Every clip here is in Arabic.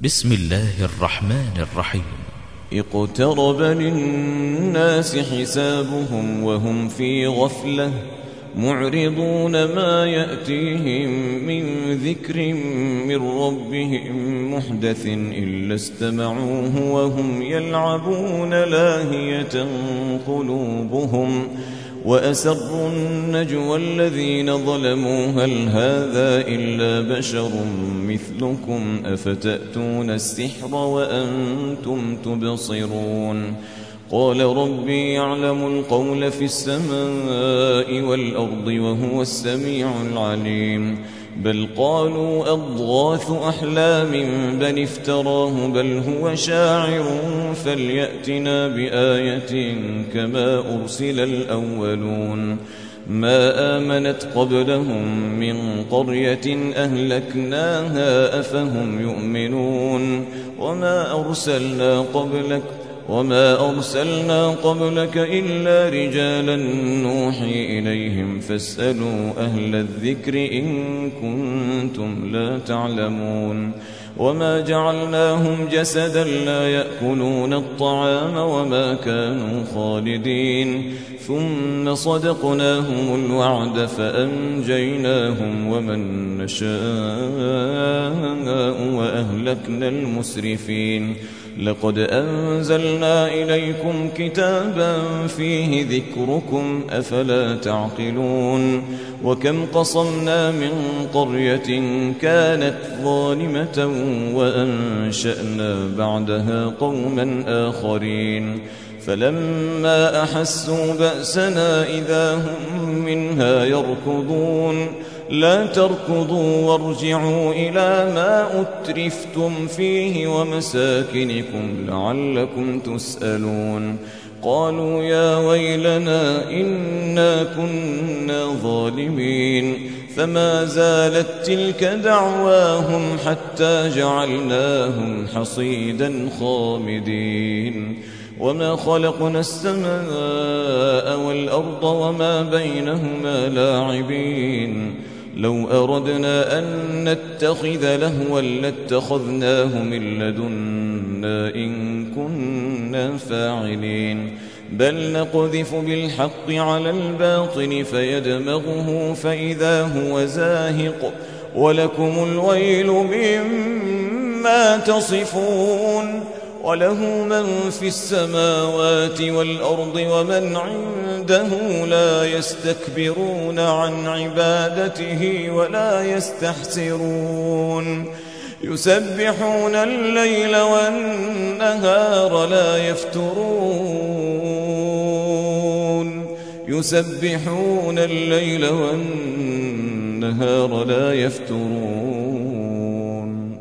بسم الله الرحمن الرحيم. اقترب للناس حسابهم وهم في غفلة معرضون ما يأتيهم من ذكر من ربهم محدث إلا استمعوه وهم يلعبون لاهية قلوبهم وأسروا النجوى الذين ظلموا هل هذا إلا بشر مثلكم أفتأتون السحر وأنتم تبصرون قال ربي يعلم القول في السماء والأرض وهو السميع العليم بل قالوا أضغاث أحلام بل افتراه بل هو شاعر فليأتنا بآية كما أرسل الأولون ما آمنت قبلهم من قرية أهلكناها أفهم يؤمنون وما أرسلنا قبلك إلا رجالا نوحي إليهم فاسألوا أهل الذكر إن كنتم لا تعلمون وما جعلناهم جسدا لا يأكلون الطعام وما كانوا خالدين ثم صدقناهم الوعد فأنجيناهم ومن نشاء وأهلكنا المسرفين لقد أنزلنا إليكم كتابا فيه ذكركم أفلا تعقلون وكم قصمنا من قرية كانت ظالمة وأنشأنا بعدها قوما آخرين فلما أحسوا بأسنا إذا هم منها يركضون لا تركضوا وارجعوا إلى ما أترفتم فيه ومساكنكم لعلكم تسألون قالوا يا ويلنا إنا كنا ظالمين فما زالت تلك دعواهم حتى جعلناهم حصيدا خامدين وما خلقنا السماء والأرض وما بينهما لاعبين لو أردنا أن نتخذ لهوا لاتخذناه من لدنا إن كنا فاعلين بل نقذف بالحق على الباطل فيدمغه فإذا هو زاهق ولكم الويل مما تصفون وله من في السماوات والأرض ومن عنده لا يستكبرون عن عبادته ولا يستحسرون يسبحون الليل والنهار لا يفترون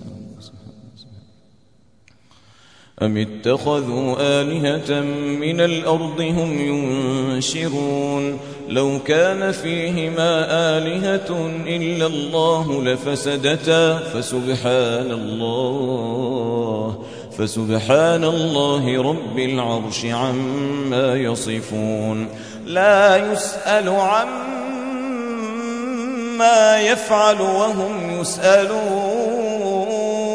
أم اتخذوا آلهة من الأرض هم ينشرون لو كان فيهما آلهة إلا الله لفسدتا فسبحان الله رب العرش عما يصفون لا يسأل عما يفعل وهم يسألون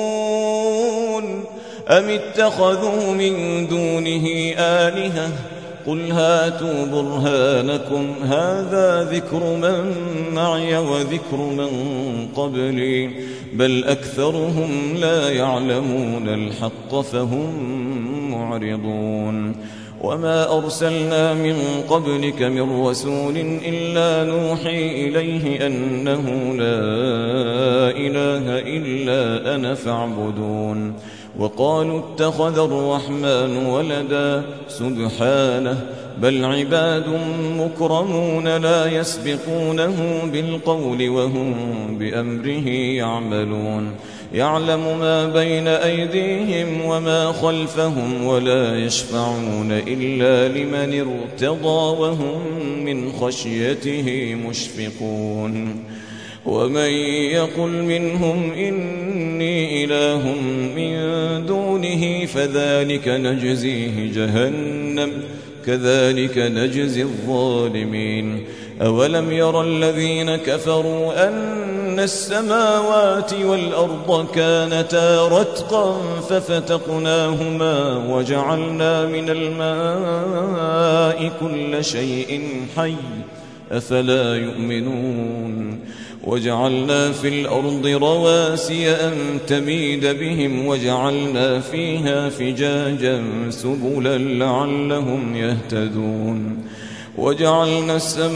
أم اتخذوا من دونه آلهة قل هاتوا برهانكم هذا ذكر من معي وذكر من قبلي بل أكثرهم لا يعلمون الحق فهم معرضون وما أرسلنا من قبلك من رسول إلا نوحي إليه أنه لا إله إلا أنا فاعبدون وقالوا اتخذ الرحمن ولدا سبحانه بل عباد مكرمون لا يسبقونه بالقول وهم بأمره يعملون يعلم ما بين أيديهم وما خلفهم ولا يشفعون إلا لمن ارتضى وهم من خشيته مشفقون ومن يقل منهم إني إله من دونه فذلك نجزيه جهنم كذلك نجزي الظالمين أولم ير الذين كفروا أن السماوات والأرض كانتا رتقا ففتقناهما وجعلنا من الماء كل شيء حي أفلا يؤمنون وجعلنا في الأرض رواسي أن تميد بهم وجعلنا فيها فجاجا سبلا لعلهم يهتدون وجعلنا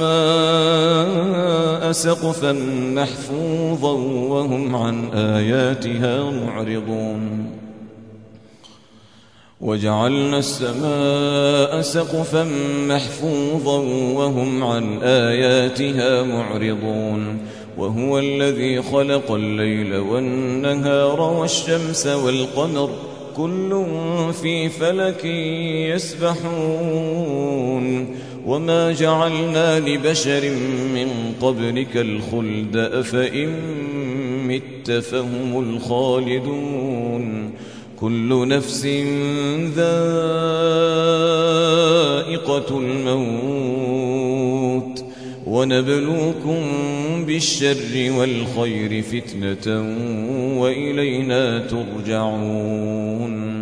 السماء سقفا محفوظا وهم عن آياتها معرضون وجعلنا السماء سقفا محفوظا وهم عن آياتها معرضون وهو الذي خلق الليل والنهار والشمس والقمر كل في فلك يسبحون وما جعلنا لبشر من قبلك الخلد أفإن مت فهم الخالدون كل نفس ذائقة الموت ونبلوكم بالشر والخير فتنة وإلينا ترجعون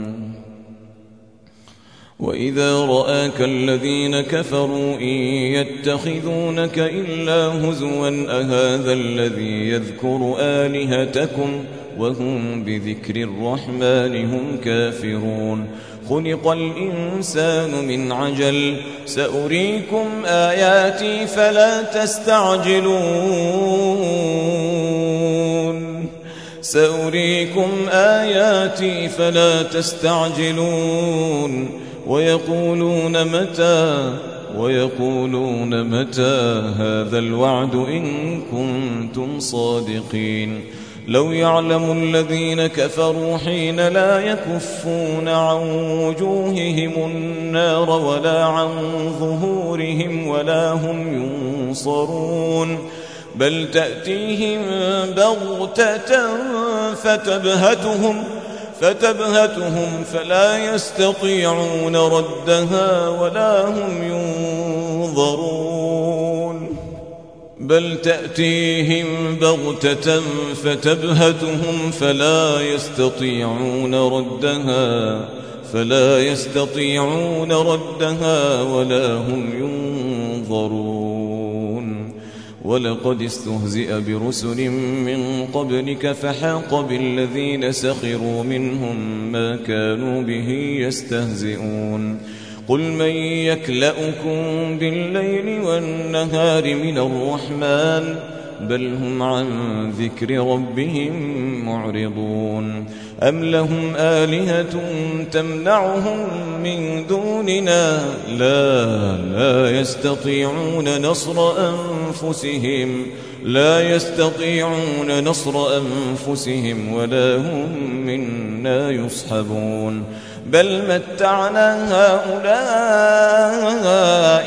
وإذا رآك الذين كفروا إن يتخذونك إلا هزوا أهذا الذي يذكر آلهتكم وهم بذكر الرحمن هم كافرون خلق الإنسان من عجل سأريكم آياتي فلا تستعجلون سأريكم آياتي فلا تستعجلون ويقولون متى هذا الوعد إن كنتم صادقين لو يعلم الذين كفروا حين لا يكفون عن وجوههم النار ولا عن ظهورهم ولا هم ينصرون بل تأتيهم بغتة فتبهتهم فلا يستطيعون ردها ولا هم ينظرون بل تأتيهم بغتة فتبهتهم فلا يستطيعون ردها ولا هم ينظرون ولقد استهزئ برسل من قبلك فحاق بالذين سخروا منهم ما كانوا به يستهزئون قل من يكلأكم بالليل والنهار من الرحمن بل هم عن ذكر ربهم معرضون أم لهم آلهة تمنعهم من دوننا لا يستطيعون نصر أنفسهم ولا هم منا يصحبون بل متعنا هؤلاء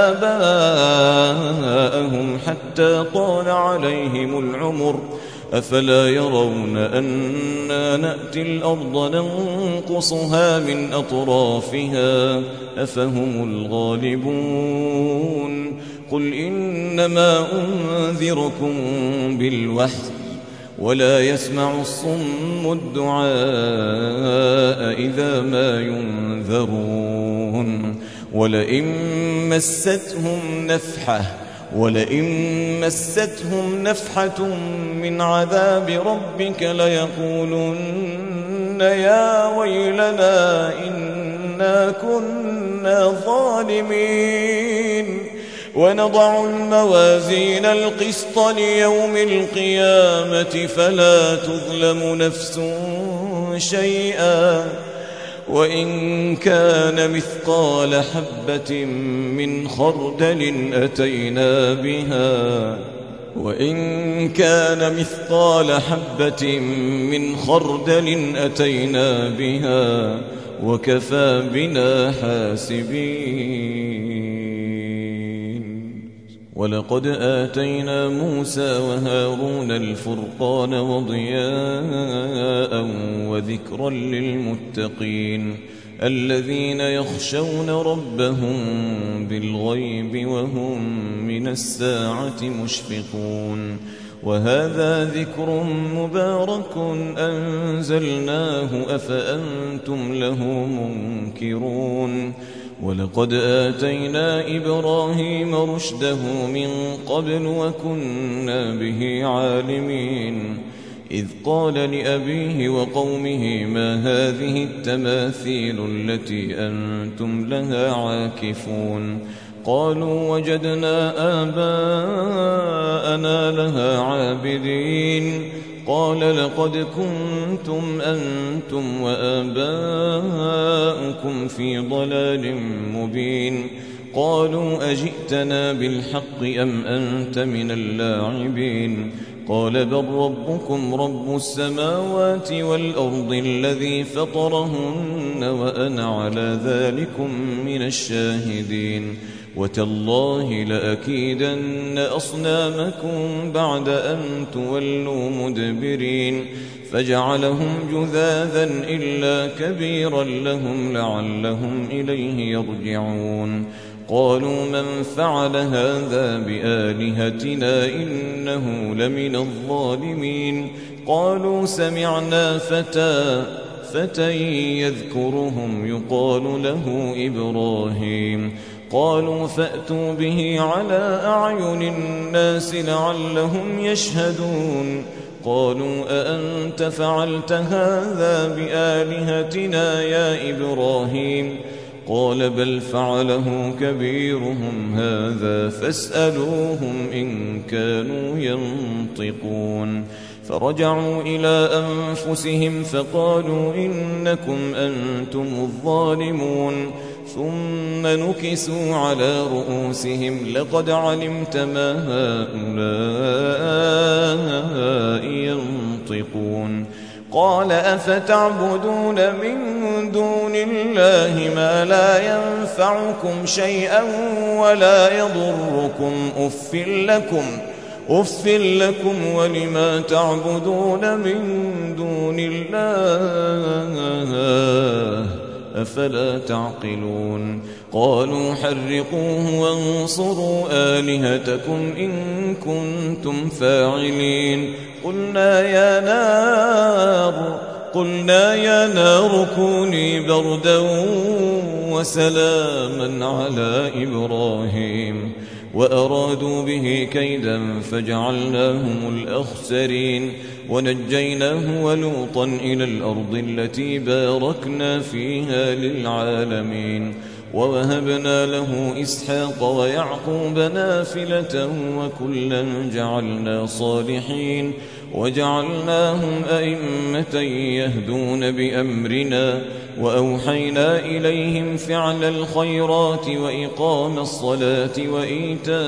وآباءهم حتى طال عليهم العمر أفلا يرون أنا نأتي الأرض ننقصها من أطرافها أفهم الغالبون قل إنما أنذركم بالوحي ولا يسمع الصم الدعاء إذا ما ينذرون ولئن مستهم نفحة من عذاب ربك ليقولن يا ويلنا إنا كنا ظالمين ونضع الموازين القسط ليوم القيامة فلا تظلم نفس شيئا وإن كان مثقال حبة من خردل أتينا بها وكفى بنا حاسبين ولقد آتينا موسى وهارون الفرقان وضياء وذكرا للمتقين الذين يخشون ربهم بالغيب وهم من الساعة مشفقون وهذا ذكر مبارك أنزلناه أفأنتم له منكرون ولقد آتينا إبراهيم رشده من قبل وكنا به عالمين إذ قال لأبيه وقومه ما هذه التماثيل التي أنتم لها عاكفون قالوا وجدنا آباءنا لها عابدين قال لقد كنتم أنتم وآباؤكم في ضلال مبين قالوا أجئتنا بالحق أم أنت من اللاعبين قال بل ربكم رب السماوات والأرض الذي فطرهن وأنا على ذلكم من الشاهدين وتالله لأكيدن أصنامكم بعد أن تولوا مدبرين فجعلهم جذاذا إلا كبيرا لهم لعلهم إليه يرجعون قالوا من فعل هذا بآلهتنا إنه لمن الظالمين قالوا سمعنا فتى يذكرهم يقال له إبراهيم قالوا فأتوا به على أعين الناس لعلهم يشهدون قالوا أأنت فعلت هذا بآلهتنا يا إبراهيم قال بل فعله كبيرهم هذا فاسألوهم إن كانوا ينطقون فرجعوا إلى أنفسهم فقالوا إنكم أنتم الظالمون ثم نكسوا على رؤوسهم لقد علمت ما هؤلاء ينطقون قال أفتعبدون من دون الله ما لا ينفعكم شيئا ولا يضركم أف لكم ولما تعبدون من دون الله أفلا تعقلون قالوا حرقوه وانصروا آلهتكم إن كنتم فاعلين قلنا يا نار كوني بردا وسلاما على إبراهيم وأرادوا به كيدا فجعلناهم الأخسرين ونجيناه ولوطا إلى الأرض التي باركنا فيها للعالمين ووهبنا له إسحاق ويعقوب نافلة وكلا جعلنا صالحين وجعلناهم أئمة يهدون بأمرنا وأوحينا إليهم فعل الخيرات وإقام الصلاة وإيتاء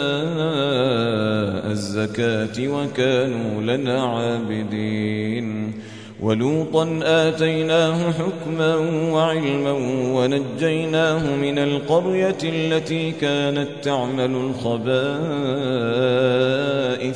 الزكاة وكانوا لنا عابدين ولوطا آتيناه حكما وعلما ونجيناه من القرية التي كانت تعمل الخبائث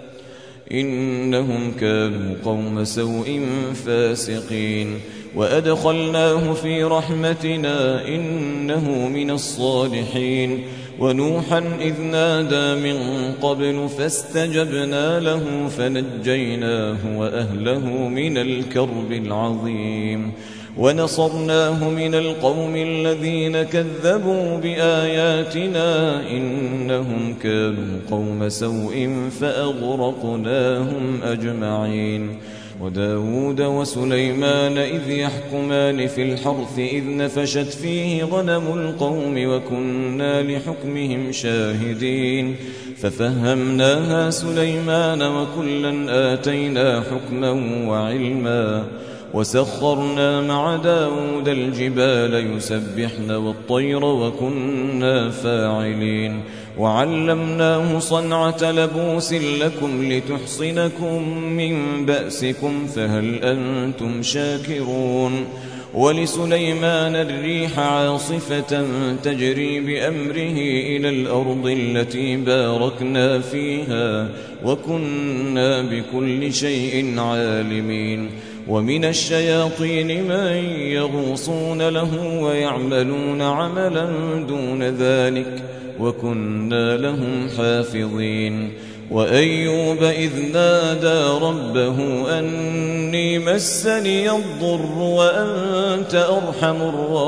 إنهم كانوا قوم سوء فاسقين وأدخلناه في رحمتنا إنه من الصالحين ونوحا إذ نادى من قبل فاستجبنا له فنجيناه وأهله من الكرب العظيم ونصرناه من القوم الذين كذبوا بآياتنا إنهم كانوا قوم سوء فأغرقناهم أجمعين وداود وسليمان إذ يحكمان في الحرث إذ نفشت فيه غنم القوم وكنا لحكمهم شاهدين ففهمناها سليمان وكلا آتينا حكما وعلما وسخرنا مع داود الجبال يسبحن والطير وكنا فاعلين وعلمناه صنعة لبوس لكم لتحصنكم من بأسكم فهل أنتم شاكرون ولسليمان الريح عاصفة تجري بأمره إلى الأرض التي باركنا فيها وكنا بكل شيء عالمين ومن الشياطين من يغوصون له ويعملون عملا دون ذلك وكنا لهم حافظين وأيوب إذ نادى ربه أني مسني الضر وأنت أرحم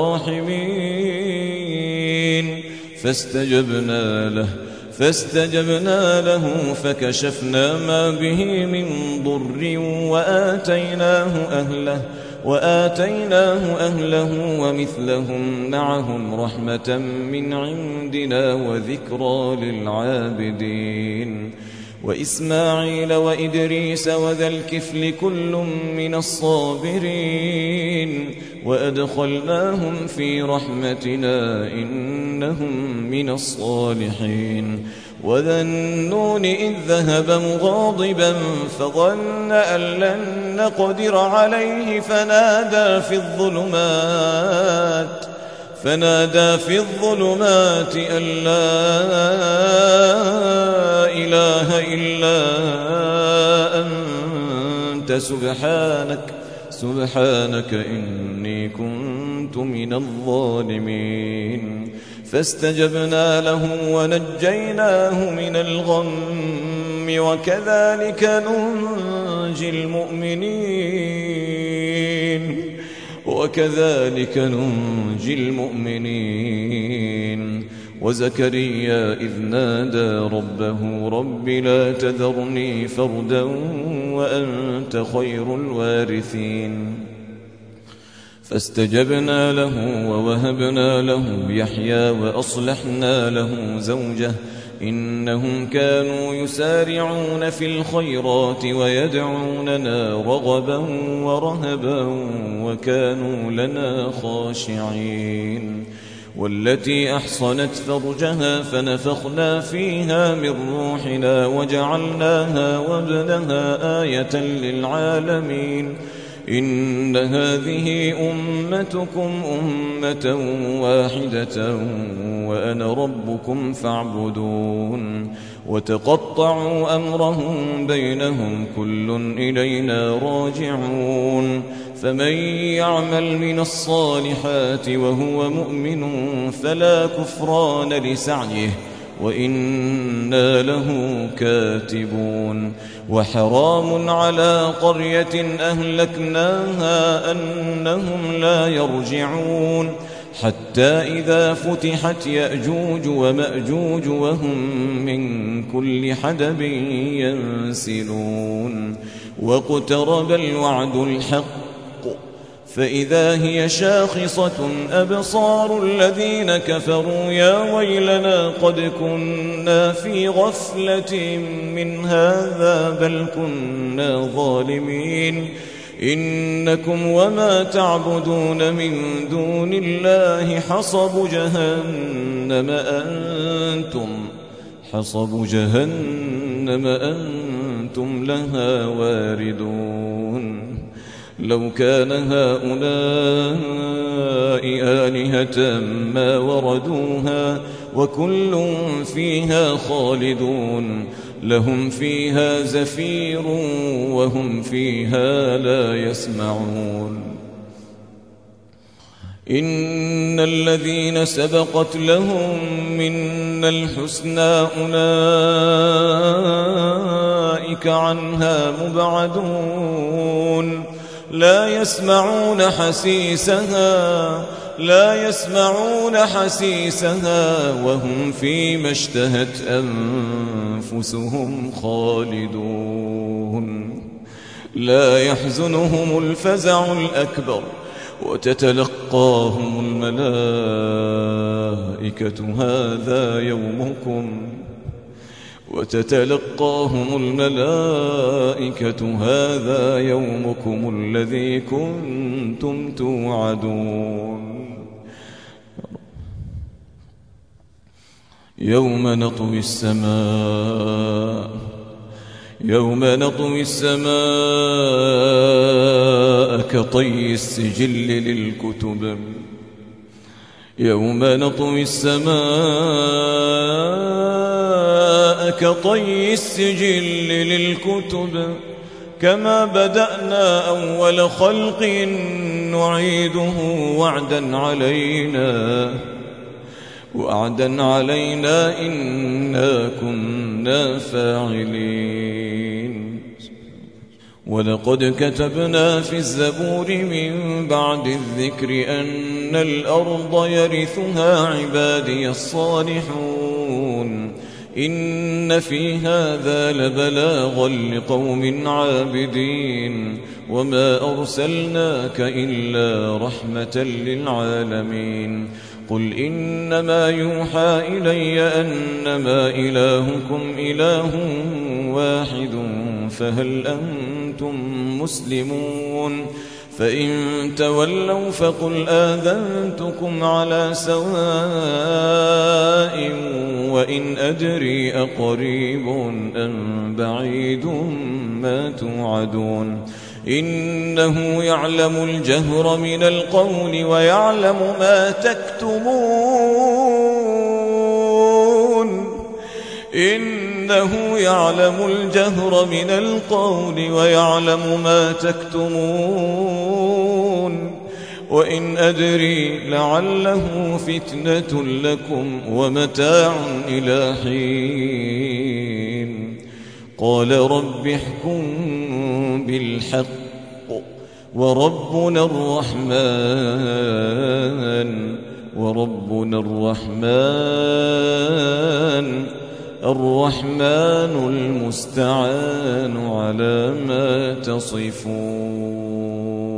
الراحمين فاستجبنا له فكشفنا ما به من ضر وآتيناه أهله ومثلهم معهم رحمة من عندنا وذكرى للعابدين وإسماعيل وإدريس وذا الكفل كل من الصابرين وأدخلناهم في رحمتنا إنهم من الصالحين وذا النون إذ ذهب مغاضبا فظن أن لن نقدر عليه فنادى في الظلمات أن لا إله إلا أنت سبحانك إني كنت من الظالمين فاستجبنا له ونجيناه من الغم وكذلك ننجي المؤمنين وزكريا إذ نادى ربه رب لا تذرني فردا وأنت خير الوارثين فاستجبنا له ووهبنا له يحيى وأصلحنا له زوجه إنهم كانوا يسارعون في الخيرات ويدعوننا رغبا ورهبا وكانوا لنا خاشعين والتي أحصنت فرجها فنفخنا فيها من روحنا وجعلناها وابنها آية للعالمين إن هذه أمتكم أمة واحدة وأنا ربكم فاعبدون وتقطعوا أمرهم بينهم كل إلينا راجعون فمن يعمل من الصالحات وهو مؤمن فلا كفران لسعيه وإنا له كاتبون وحرام على قرية أهلكناها أنهم لا يرجعون حتى إذا فتحت يأجوج ومأجوج وهم من كل حدب ينسلون واقترب الوعد الحق فإذا هي شاخصة أبصار الذين كفروا يا ويلنا قد كنا في غفلة من هذا بل كنا ظالمين إنكم وما تعبدون من دون الله حصب جهنم أنتم لها واردون لو كان هؤلاء آلهة ما وردوها وكل فيها خالدون لهم فيها زفير وهم فيها لا يسمعون إن الذين سبقت لهم منا الحسنى أولئك عنها مبعدون لا يسمعون حسيسها وهم فيما اشتهت أنفسهم خالدون لا يحزنهم الفزع الأكبر وتتلقاهم الملائكة هذا يومكم الذي كنتم توعدون يوم نطوي السماء كطي السجل للكتب يوم نطوي السماء كطي السجل للكتب كما بدأنا أول خلق نعيده وعدا علينا وعدا علينا إنا كنا فاعلين ولقد كتبنا في الزبور من بعد الذكر أن الأرض يرثها عبادي الصالحون إن في هذا لبلاغا لقوم عابدين وما أرسلناك إلا رحمة للعالمين قل إنما يوحى إلي أنما إلهكم إله واحد فهل أنتم مسلمون فإن تولوا فقل آذنتكم على سواء وإن أدري أقريب أم بعيد ما توعدون إنه يعلم الجهر من القول ويعلم ما تكتمون إنه يعلم الجهر من القول ويعلم ما تكتمون وإن أدري لعله فتنة لكم ومتاع إلى حين قال رب احكم بالحق وربنا الرحمن المستعان على ما تصفون.